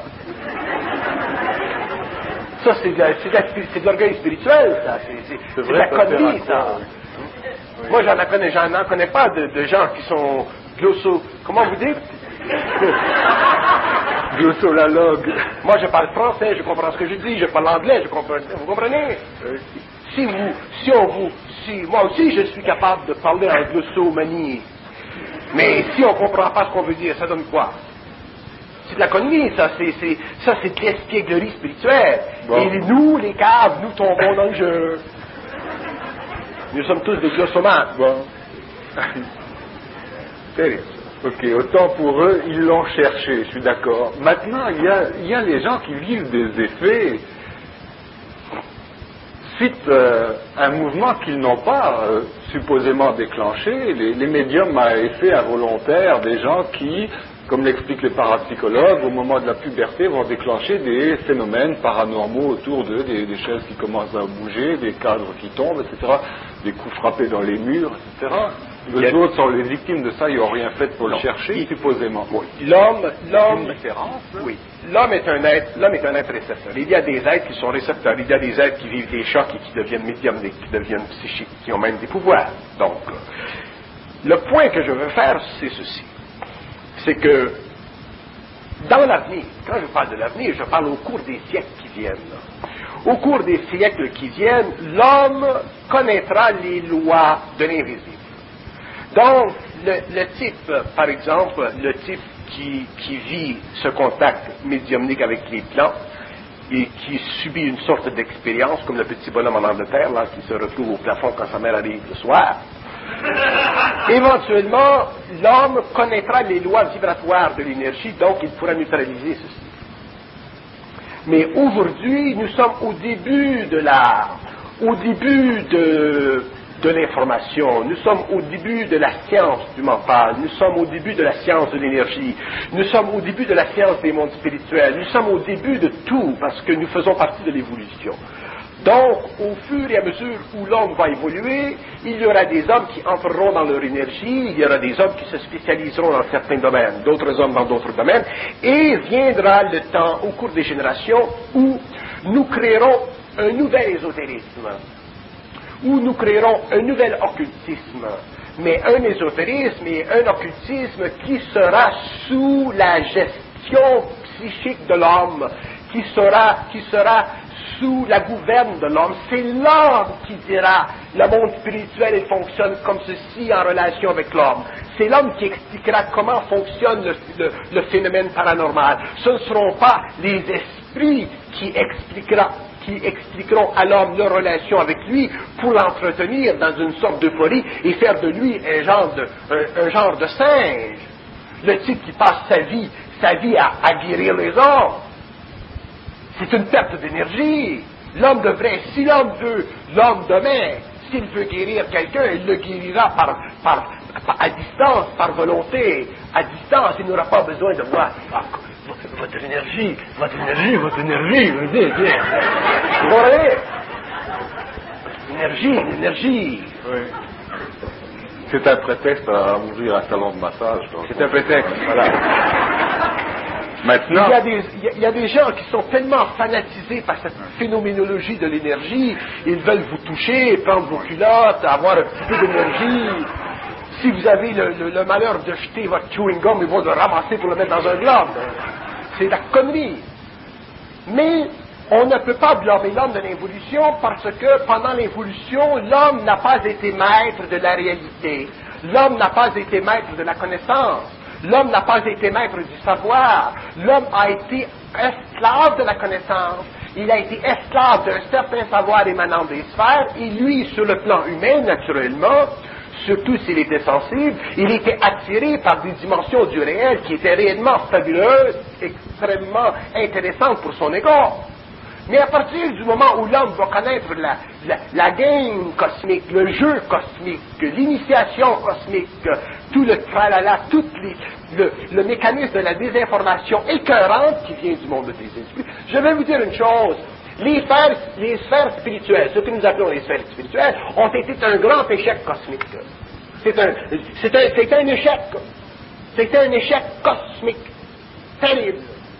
Ça c'est de, la, c'est de, la, c'est de l'orgueil spirituel, ça. C'est, c'est, c'est, c'est de la connerie, ça. Oui. Moi, j'en connais, j'en en connais pas de, de gens qui sont glosso... Comment vous dites? Glossolalogue. Moi, je parle français, je comprends ce que je dis, je parle anglais, je comprends... Vous comprenez? Euh, si vous... Si on vous... Si, moi aussi, je suis capable de parler en glossomanie. Mais si on ne comprend pas ce qu'on veut dire, ça donne quoi? C'est de la connerie, ça. C'est, c'est, ça, c'est de l'espièglerie spirituelle. Bon. Et nous, les caves, nous tombons dans le jeu. Nous sommes tous des glossomates. Bon. Terrible. Ok, autant pour eux, ils l'ont cherché, je suis d'accord. Maintenant, il y a, il y a les gens qui vivent des effets suite euh, à un mouvement qu'ils n'ont pas euh, supposément déclenché. Les, les médiums à effet involontaire, des gens qui, comme l'expliquent les parapsychologues, au moment de la puberté, vont déclencher des phénomènes paranormaux autour d'eux, des, des chaises qui commencent à bouger, des cadres qui tombent, et cetera, des coups frappés dans les murs, et cetera. Les autres sont les victimes de ça, ils n'ont rien fait pour non. le chercher, Il, supposément. Oui. L'homme, l'homme, une différence. Oui. L'homme est un être, l'homme est un être récepteur. Il y a des êtres qui sont récepteurs. Il y a des êtres qui vivent des chocs et qui deviennent médiums, qui deviennent psychiques, qui ont même des pouvoirs. Donc, le point que je veux faire, c'est ceci. C'est que, dans l'avenir, quand je parle de l'avenir, je parle au cours des siècles qui viennent. Au cours des siècles qui viennent, l'homme connaîtra les lois de l'invisible. Donc, le, le type, par exemple, le type qui, qui vit ce contact médiumnique avec les plantes et qui subit une sorte d'expérience, comme le petit bonhomme en Angleterre, là, qui se retrouve au plafond quand sa mère arrive le soir, éventuellement, l'homme connaîtra les lois vibratoires de l'énergie, donc il pourra neutraliser ceci. Mais aujourd'hui, nous sommes au début de la, au début de, de l'information, nous sommes au début de la science du mental, nous sommes au début de la science de l'énergie, nous sommes au début de la science des mondes spirituels, nous sommes au début de tout parce que nous faisons partie de l'évolution. Donc, au fur et à mesure où l'homme va évoluer, il y aura des hommes qui entreront dans leur énergie, il y aura des hommes qui se spécialiseront dans certains domaines, d'autres hommes dans d'autres domaines, et viendra le temps, au cours des générations, où nous créerons un nouvel ésotérisme, où nous créerons un nouvel occultisme, mais un ésotérisme et un occultisme qui sera sous la gestion psychique de l'homme, qui sera, qui sera sous la gouverne de l'homme. C'est l'homme qui dira le monde spirituel il fonctionne comme ceci en relation avec l'homme. C'est l'homme qui expliquera comment fonctionne le, le, le phénomène paranormal. Ce ne seront pas les esprits qui expliqueront, qui expliqueront à l'homme leur relation avec lui pour l'entretenir dans une sorte d'euphorie et faire de lui un genre de, un, un genre de singe. Le type qui passe sa vie, sa vie à, à guérir les hommes. C'est une perte d'énergie. L'homme devrait, si l'homme veut, l'homme demain, s'il veut guérir quelqu'un, il le guérira par, par, par, à distance, par volonté. À distance, il n'aura pas besoin de voir ah, votre, votre énergie, votre énergie, votre énergie. Vous voyez? Énergie, énergie. Oui. C'est un prétexte à ouvrir un salon de massage. C'est un prétexte, voilà. Maintenant, il y, a des, il y a des gens qui sont tellement fanatisés par cette phénoménologie de l'énergie, ils veulent vous toucher, prendre vos culottes, avoir un petit peu d'énergie. Si vous avez le, le, le malheur de jeter votre chewing gum, ils vont le ramasser pour le mettre dans un globe. C'est de la connerie. Mais on ne peut pas blâmer l'homme de l'évolution parce que pendant l'évolution, l'homme n'a pas été maître de la réalité. L'homme n'a pas été maître de la connaissance. L'homme n'a pas été maître du savoir. L'homme a été esclave de la connaissance. Il a été esclave d'un certain savoir émanant des sphères. Et lui, sur le plan humain, naturellement, surtout s'il était sensible, il était attiré par des dimensions du réel qui étaient réellement fabuleuses, extrêmement intéressantes pour son ego. Mais à partir du moment où l'homme va connaître la, la, la game cosmique, le jeu cosmique, l'initiation cosmique, tout le tralala, tout les, le, le mécanisme de la désinformation écœurante qui vient du monde des esprits, je vais vous dire une chose. Les sphères, les sphères spirituelles, ce que nous appelons les sphères spirituelles, ont été un grand échec cosmique. C'est un, c'est un, c'est un échec. C'est un échec cosmique terrible.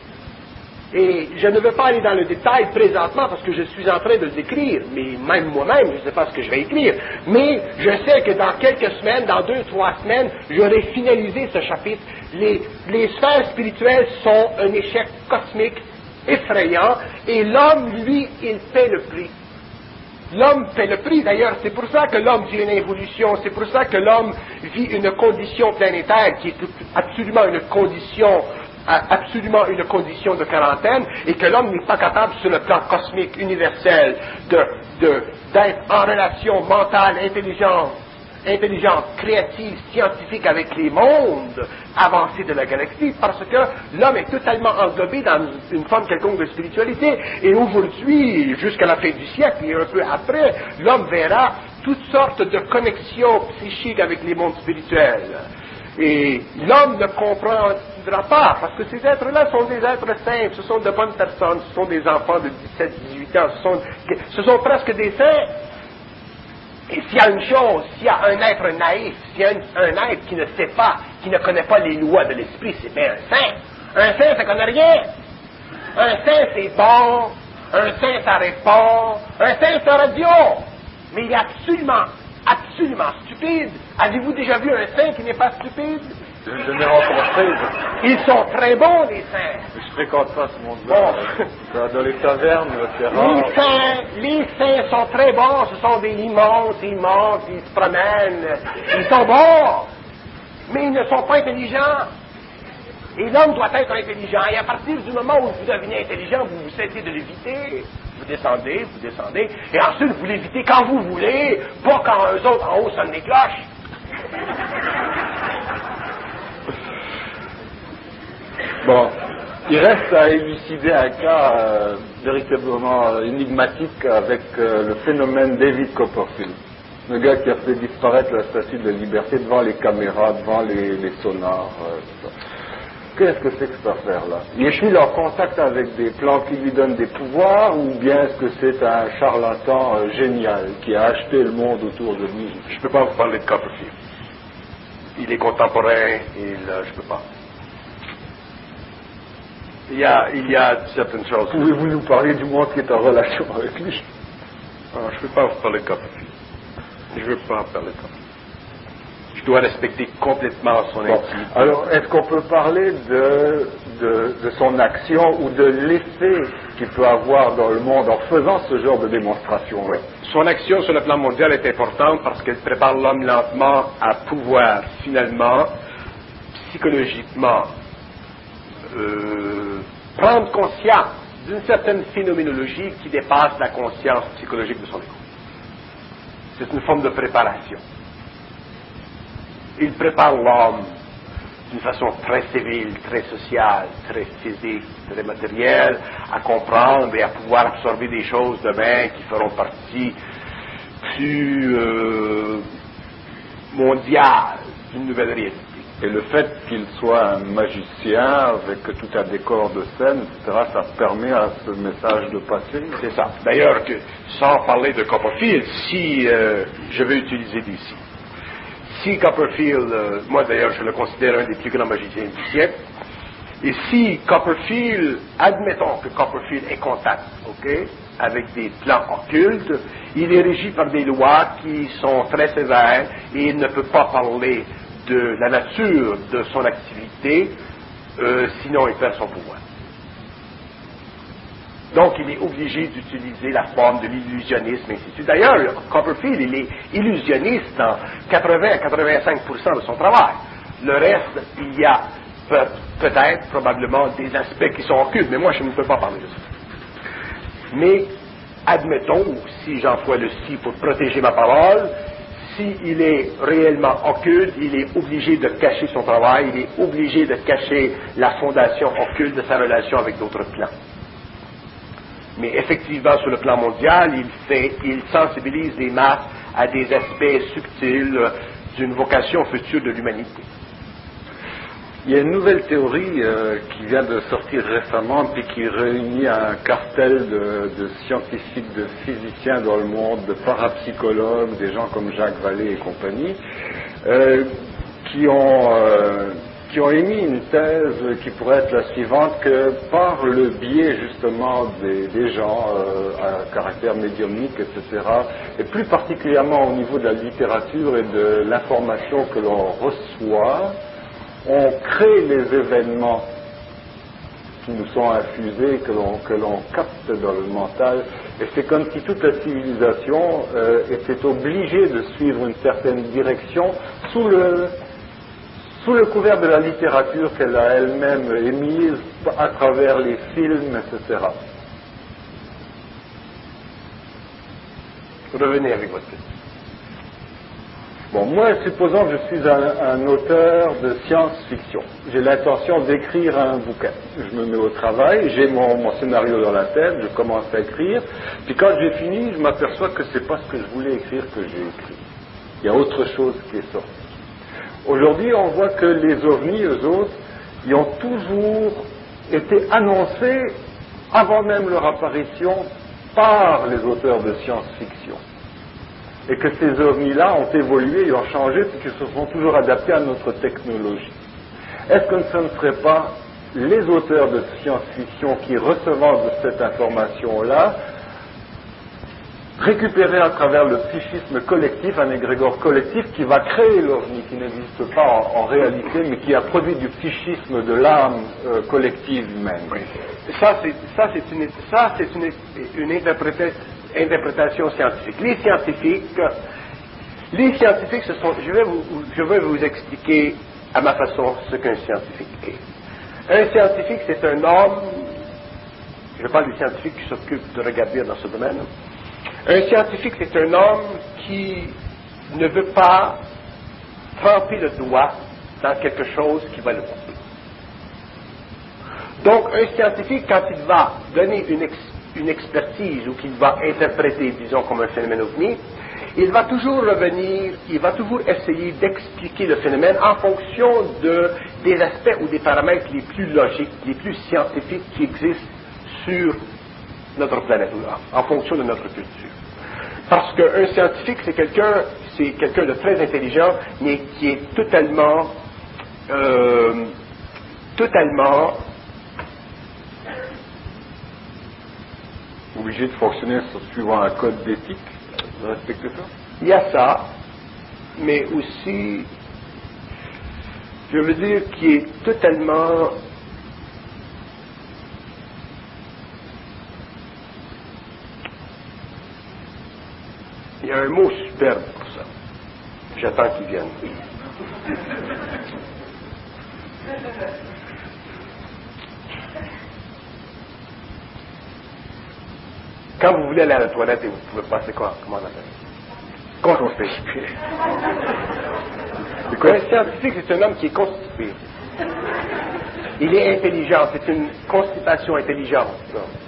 Et je ne veux pas aller dans le détail présentement parce que je suis en train de le décrire, mais même moi-même, je ne sais pas ce que je vais écrire. Mais je sais que dans quelques semaines, dans deux, trois semaines, j'aurai finalisé ce chapitre. Les, les sphères spirituelles sont un échec cosmique effrayant et l'homme, lui, il paie le prix. L'homme paie le prix, d'ailleurs, c'est pour ça que l'homme vit une évolution, c'est pour ça que l'homme vit une condition planétaire qui est absolument une condition absolument une condition de quarantaine et que l'homme n'est pas capable sur le plan cosmique universel de, de, d'être en relation mentale, intelligente, intelligente, créative, scientifique avec les mondes avancés de la galaxie parce que l'homme est totalement englobé dans une forme quelconque de spiritualité et aujourd'hui, jusqu'à la fin du siècle et un peu après, l'homme verra toutes sortes de connexions psychiques avec les mondes spirituels. Et l'homme ne comprendra pas, parce que ces êtres-là sont des êtres simples, ce sont de bonnes personnes, ce sont des enfants de dix-sept, dix-huit ans, ce sont, ce sont presque des saints. Et s'il y a une chose, s'il y a un être naïf, s'il y a un, un être qui ne sait pas, qui ne connaît pas les lois de l'esprit, c'est bien un saint. Un saint, ça ne connaît rien. Un saint, c'est bon. Un saint, ça répond. Un saint, c'est radio. Mais il est absolument, absolument stupide. Avez-vous déjà vu un saint qui n'est pas stupide? Je l'ai rencontré. Ils sont très bons, les saints. Je fréquente pas ce monde-là. Bon. Dans les tavernes, c'est rare. Les saints, les saints sont très bons. Ce sont des immenses, immenses. Ils se promènent. Ils sont bons. Mais ils ne sont pas intelligents. Et l'homme doit être intelligent. Et à partir du moment où vous devenez intelligent, vous vous cessez de l'éviter. Vous descendez, vous descendez. Et ensuite, vous l'évitez quand vous voulez. Pas quand eux autres en haut sonnent les cloches. Bon, il reste à élucider un cas euh, véritablement énigmatique avec euh, le phénomène David Copperfield, le gars qui a fait disparaître la Statue de la Liberté devant les caméras, devant les, les sonars. Euh, tout ça. Qu'est-ce que c'est que cette affaire-là? Est-il en contact avec des plans qui lui donnent des pouvoirs, ou bien est-ce que c'est un charlatan euh, génial qui a acheté le monde autour de lui? Je ne peux pas vous parler de Copperfield. Il est contemporain, il, euh, je ne peux pas. Il y a, il y a certaines choses. Pouvez-vous nous parler du monde qui est en relation avec lui? Non, je ne peux pas vous parler de Copperfield. Je ne veux pas parler de Copperfield. Je dois respecter complètement son bon. intimité. Alors, est-ce qu'on peut parler de, de, de son action ou de l'effet qu'il peut avoir dans le monde en faisant ce genre de démonstration? Oui. Son action sur le plan mondial est importante parce qu'elle prépare l'homme lentement à pouvoir, finalement, psychologiquement, Euh, prendre conscience d'une certaine phénoménologie qui dépasse la conscience psychologique de son ego. C'est une forme de préparation. Il prépare l'homme d'une façon très civile, très sociale, très physique, très matérielle, à comprendre et à pouvoir absorber des choses demain qui feront partie plus euh, mondiale d'une nouvelle réalité. Et le fait qu'il soit un magicien avec tout un décor de scène, et cetera, ça permet à ce message de passer. C'est ça. D'ailleurs, que, sans parler de Copperfield, si euh, je veux utiliser d'ici, si Copperfield, euh, moi d'ailleurs je le considère un des plus grands magiciens du siècle, et si Copperfield, admettons que Copperfield ait contact, ok, avec des plans occultes, il est régi par des lois qui sont très sévères et il ne peut pas parler de la nature de son activité, euh, sinon il perd son pouvoir. Donc il est obligé d'utiliser la forme de l'illusionnisme, et ainsi de suite. D'ailleurs, Copperfield, il est illusionniste dans quatre-vingts à quatre-vingt-cinq pour cent de son travail. Le reste, il y a peut, peut-être, probablement, des aspects qui sont occultes, mais moi je ne peux pas parler de ça. Mais, admettons, si j'emploie le si pour protéger ma parole, s'il est réellement occulte, il est obligé de cacher son travail, il est obligé de cacher la fondation occulte de sa relation avec d'autres plans. Mais effectivement, sur le plan mondial, il fait, il sensibilise les masses à des aspects subtils d'une vocation future de l'humanité. Il y a une nouvelle théorie euh, qui vient de sortir récemment, puis qui réunit un cartel de, de scientifiques, de physiciens dans le monde, de parapsychologues, des gens comme Jacques Vallée et compagnie, euh, qui ont euh, qui ont émis une thèse qui pourrait être la suivante, que par le biais justement des, des gens euh, à caractère médiumnique, et cetera, et plus particulièrement au niveau de la littérature et de l'information que l'on reçoit, on crée les événements qui nous sont infusés, que l'on, que l'on capte dans le mental, et c'est comme si toute la civilisation euh, était obligée de suivre une certaine direction sous le, sous le couvert de la littérature qu'elle a elle-même émise à travers les films, et cetera. Revenez avec votre question. Bon, moi, supposons que je suis un, un auteur de science-fiction. J'ai l'intention d'écrire un bouquin. Je me mets au travail, j'ai mon, mon scénario dans la tête, je commence à écrire, puis quand j'ai fini, je m'aperçois que c'est pas ce que je voulais écrire que j'ai écrit. Il y a autre chose qui est sorti. Aujourd'hui, on voit que les ovnis, eux autres, ils ont toujours été annoncés avant même leur apparition par les auteurs de science-fiction. et que ces ovnis-là ont évolué et ont changé et qu'ils se sont toujours adaptés à notre technologie. Est-ce que ce ne serait pas les auteurs de science-fiction qui, recevant de cette information-là, récupérer à travers le psychisme collectif, un égrégore collectif qui va créer l'ovni, qui n'existe pas en, en réalité, mais qui a produit du psychisme de l'âme euh, collective humaine. Oui. Ça, c'est, ça, c'est, une, ça, c'est une, une interpréta- interprétation scientifique. Les scientifiques, les scientifiques, ce sont, je vais vous, je vais vous expliquer à ma façon ce qu'un scientifique est. Un scientifique, c'est un homme, je parle des scientifiques qui s'occupent de regarder dans ce domaine. Un scientifique, c'est un homme qui ne veut pas tremper le doigt dans quelque chose qui va le couper. Donc, un scientifique, quand il va donner une, ex, une expertise ou qu'il va interpréter, disons, comme un phénomène ovni, il va toujours revenir, il va toujours essayer d'expliquer le phénomène en fonction de, des aspects ou des paramètres les plus logiques, les plus scientifiques qui existent sur notre planète, en fonction de notre culture. Parce qu'un scientifique, c'est quelqu'un, c'est quelqu'un de très intelligent, mais qui est totalement, euh, totalement obligé de fonctionner suivant un code d'éthique, de respecter ça. Il y a ça, mais aussi, je veux dire, qui est totalement il y a un mot superbe pour ça. J'attends qu'il vienne. Quand vous voulez aller à la toilette et vous pouvez passer quoi? Comment on appelle? Constipé. C'est quoi? Un scientifique, c'est un homme qui est constipé. Il est intelligent, c'est une constipation intelligente.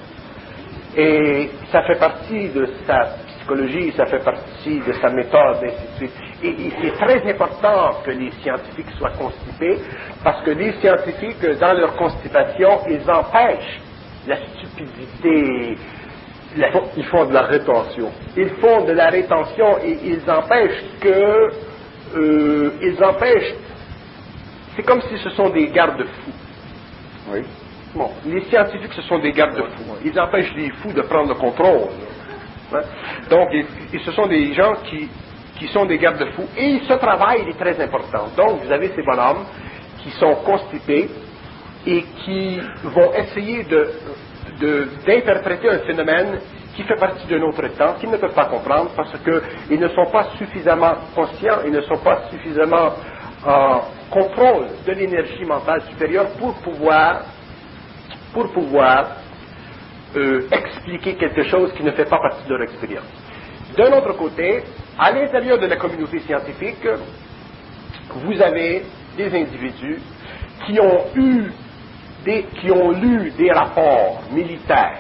Et ça fait partie de sa psychologie, ça fait partie de sa méthode, et ainsi de suite. Et, et c'est très important que les scientifiques soient constipés, parce que les scientifiques, dans leur constipation, ils empêchent la stupidité. La, ils font de la rétention. Ils font de la rétention et ils empêchent que... Euh, ils empêchent... C'est comme si ce sont des garde-fous. Oui. Bon, les scientifiques, ce sont des garde-fous. Ils empêchent les fous de prendre le contrôle. Hein? Donc, et, et ce sont des gens qui, qui sont des garde-fous. Et ce travail il est très important. Donc, vous avez ces bonhommes qui sont constipés et qui vont essayer de, de, d'interpréter un phénomène qui fait partie d'un autre temps, qu'ils ne peuvent pas comprendre parce qu'ils ne sont pas suffisamment conscients, ils ne sont pas suffisamment en contrôle de l'énergie mentale supérieure pour pouvoir pour pouvoir euh, expliquer quelque chose qui ne fait pas partie de leur expérience. D'un autre côté, à l'intérieur de la communauté scientifique, vous avez des individus qui ont eu des, qui ont lu des rapports militaires,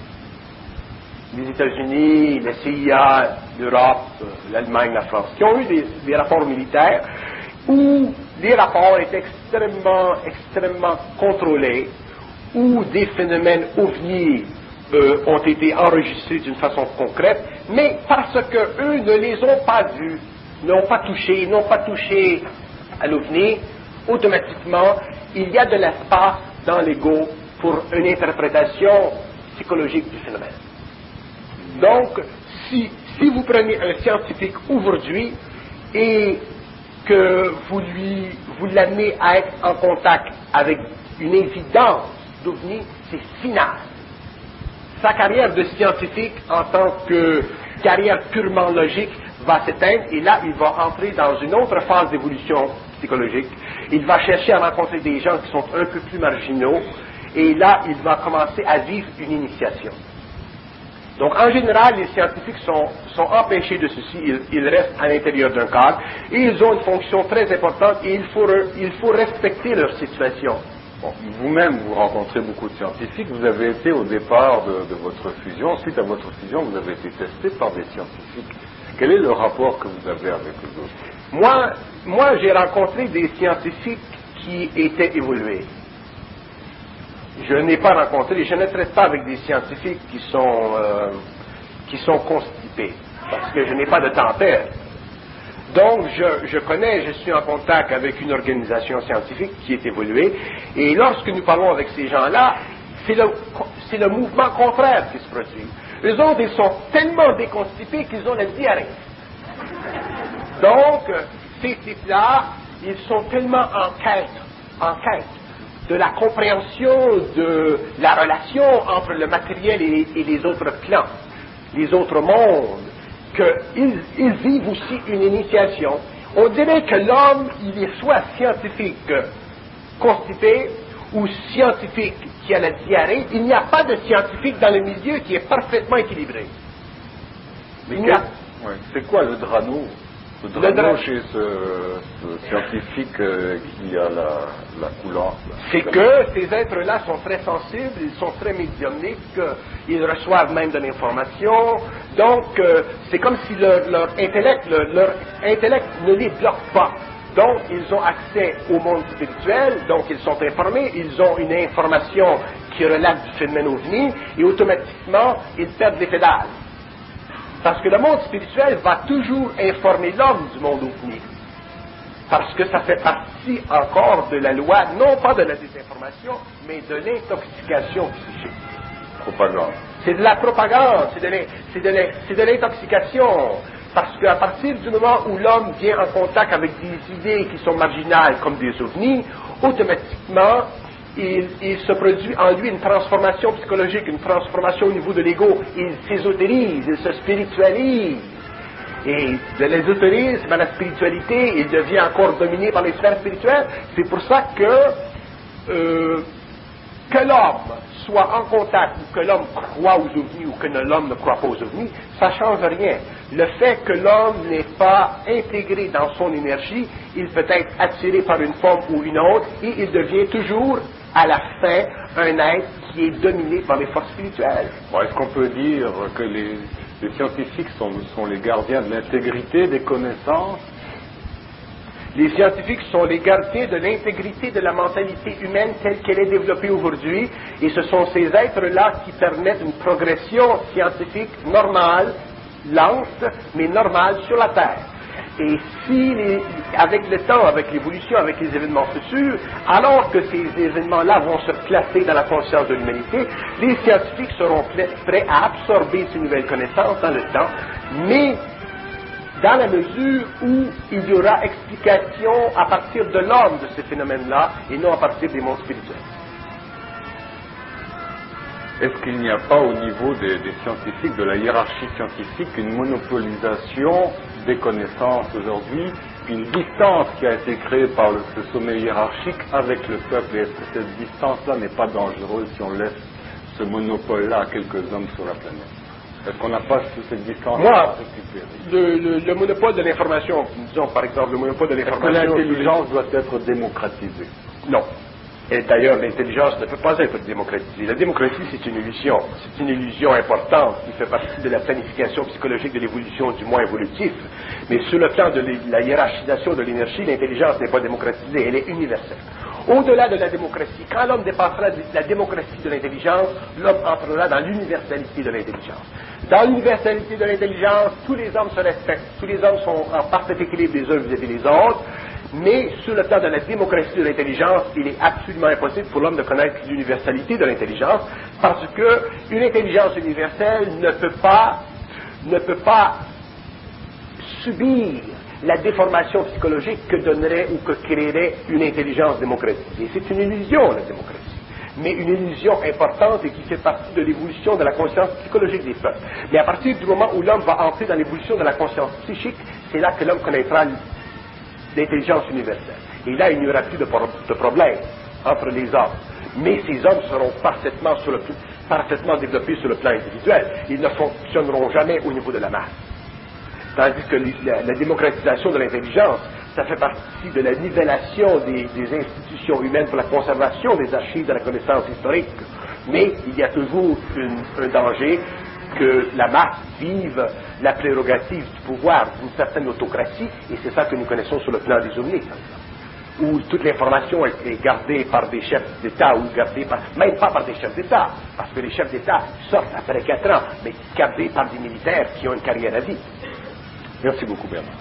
les États-Unis, la C I A, l'Europe, l'Allemagne, la France, qui ont eu des, des rapports militaires où les rapports étaient extrêmement, extrêmement contrôlés, où des phénomènes ovnis euh, ont été enregistrés d'une façon concrète, mais parce qu'eux ne les ont pas vus, n'ont pas touché, n'ont pas touché à l'ovni, automatiquement, il y a de l'espace dans l'ego pour une interprétation psychologique du phénomène. Donc, si, si vous prenez un scientifique aujourd'hui et que vous lui, vous l'amenez à être en contact avec une évidence d'ovni, c'est final. Sa carrière de scientifique en tant que carrière purement logique va s'éteindre et là, il va entrer dans une autre phase d'évolution psychologique. Il va chercher à rencontrer des gens qui sont un peu plus marginaux et là, il va commencer à vivre une initiation. Donc, en général, les scientifiques sont, sont empêchés de ceci, ils, ils restent à l'intérieur d'un cadre et ils ont une fonction très importante et il faut, il faut respecter leur situation. Bon, vous-même, vous rencontrez beaucoup de scientifiques, vous avez été au départ de, de votre fusion, suite à votre fusion, vous avez été testé par des scientifiques. Quel est le rapport que vous avez avec eux autres? Moi, moi, j'ai rencontré des scientifiques qui étaient évolués. Je n'ai pas rencontré, je ne traite pas avec des scientifiques qui sont, euh, qui sont constipés. parce que je n'ai pas de temps à perdre. Donc, je, je connais, je suis en contact avec une organisation scientifique qui est évoluée, et lorsque nous parlons avec ces gens-là, c'est le, c'est le mouvement contraire qui se produit. Eux autres, ils sont tellement déconstipés qu'ils ont la diarrhée. Donc, ces types-là, ils sont tellement en quête, en quête de la compréhension de la relation entre le matériel et, et les autres plans, les autres mondes, qu'ils ils vivent aussi une initiation. On dirait que l'homme, il est soit scientifique constipé ou scientifique qui a la diarrhée. Il n'y a pas de scientifique dans le milieu qui est parfaitement équilibré. Mais Il n'y a... ouais. C'est quoi le drano? Le drano le dra... chez ce, ce scientifique euh, qui a la, la couleur. C'est que ces êtres-là sont très sensibles, ils sont très médiumniques, ils reçoivent même de l'information. Donc, euh, c'est comme si leur, leur intellect, leur, leur intellect ne les bloque pas. Donc, ils ont accès au monde spirituel, donc ils sont informés, ils ont une information qui relate du phénomène ovni, et automatiquement, ils perdent les pédales. Parce que le monde spirituel va toujours informer l'homme du monde ovni. Parce que ça fait partie encore de la loi, non pas de la désinformation, mais de l'intoxication psychique. Propagande. C'est de la propagande, c'est de, c'est de, c'est de l'intoxication. Parce qu'à partir du moment où l'homme vient en contact avec des idées qui sont marginales comme des ovnis, automatiquement, il, il se produit en lui une transformation psychologique, une transformation au niveau de l'ego. Il s'ésotérise, il se spiritualise. Et de l'ésotérisme à la spiritualité, il devient encore dominé par les sphères spirituelles. C'est pour ça que euh, que l'homme soit en contact, ou que l'homme croit aux ovnis, ou que l'homme ne croit pas aux ovnis, ça ne change rien. Le fait que l'homme n'est pas intégré dans son énergie, il peut être attiré par une forme ou une autre, et il devient toujours, à la fin, un être qui est dominé par les forces spirituelles. Bon, est-ce qu'on peut dire que les, les scientifiques sont, sont les gardiens de l'intégrité des connaissances? Les scientifiques sont les gardiens de l'intégrité de la mentalité humaine telle qu'elle est développée aujourd'hui, et ce sont ces êtres-là qui permettent une progression scientifique normale, lente, mais normale sur la Terre. Et si, les, avec le temps, avec l'évolution, avec les événements futurs, alors que ces événements-là vont se placer dans la conscience de l'humanité, les scientifiques seront prêts à absorber ces nouvelles connaissances dans le temps, mais dans la mesure où il y aura explication à partir de l'homme de ces phénomènes-là, et non à partir des mondes spirituels. Est-ce qu'il n'y a pas au niveau des, des scientifiques, de la hiérarchie scientifique, une monopolisation des connaissances aujourd'hui, une distance qui a été créée par le, ce sommet hiérarchique avec le peuple? Et est-ce que cette distance-là n'est pas dangereuse si on laisse ce monopole-là à quelques hommes sur la planète? Est-ce qu'on n'a pas cette distance Moi, le, le, le monopole de l'information, disons par exemple le monopole de l'information... Est-ce que l'intelligence doit être démocratisée? Non. Et d'ailleurs, l'intelligence ne peut pas être démocratisée. La démocratie, c'est une illusion. C'est une illusion importante qui fait partie de la planification psychologique de l'évolution du moins évolutif. Mais sur le plan de la hiérarchisation de l'énergie, l'intelligence n'est pas démocratisée, elle est universelle. Au-delà de la démocratie, quand l'homme dépassera la démocratie de l'intelligence, l'homme entrera dans l'universalité de l'intelligence. Dans l'universalité de l'intelligence, tous les hommes se respectent, tous les hommes sont en parfait équilibre les uns vis-à-vis des autres, mais sur le plan de la démocratie de l'intelligence, il est absolument impossible pour l'homme de connaître l'universalité de l'intelligence, parce que une intelligence universelle ne peut pas, ne peut pas subir la déformation psychologique que donnerait ou que créerait une intelligence démocratisée. C'est une illusion, la démocratie, mais une illusion importante et qui fait partie de l'évolution de la conscience psychologique des peuples. Mais à partir du moment où l'homme va entrer dans l'évolution de la conscience psychique, c'est là que l'homme connaîtra l'intelligence universelle. Et là, il n'y aura plus de, pro- de problème entre les hommes. Mais ces hommes seront parfaitement, sur le, parfaitement développés sur le plan individuel. Ils ne fonctionneront jamais au niveau de la masse. Tandis que la, la démocratisation de l'intelligence, ça fait partie de la nivellation des, des institutions humaines pour la conservation des archives de la connaissance historique. Mais il y a toujours une, un danger que la masse vive la prérogative du pouvoir d'une certaine autocratie, et c'est ça que nous connaissons sur le plan des ovnis. où toute l'information est gardée par des chefs d'État ou gardée par, même pas par des chefs d'État, parce que les chefs d'État sortent après quatre ans, mais gardée par des militaires qui ont une carrière à vie. Merci beaucoup, Bernard.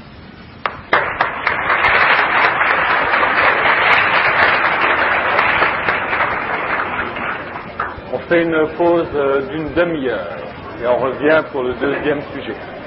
On fait une pause d'une demi-heure et on revient pour le deuxième sujet.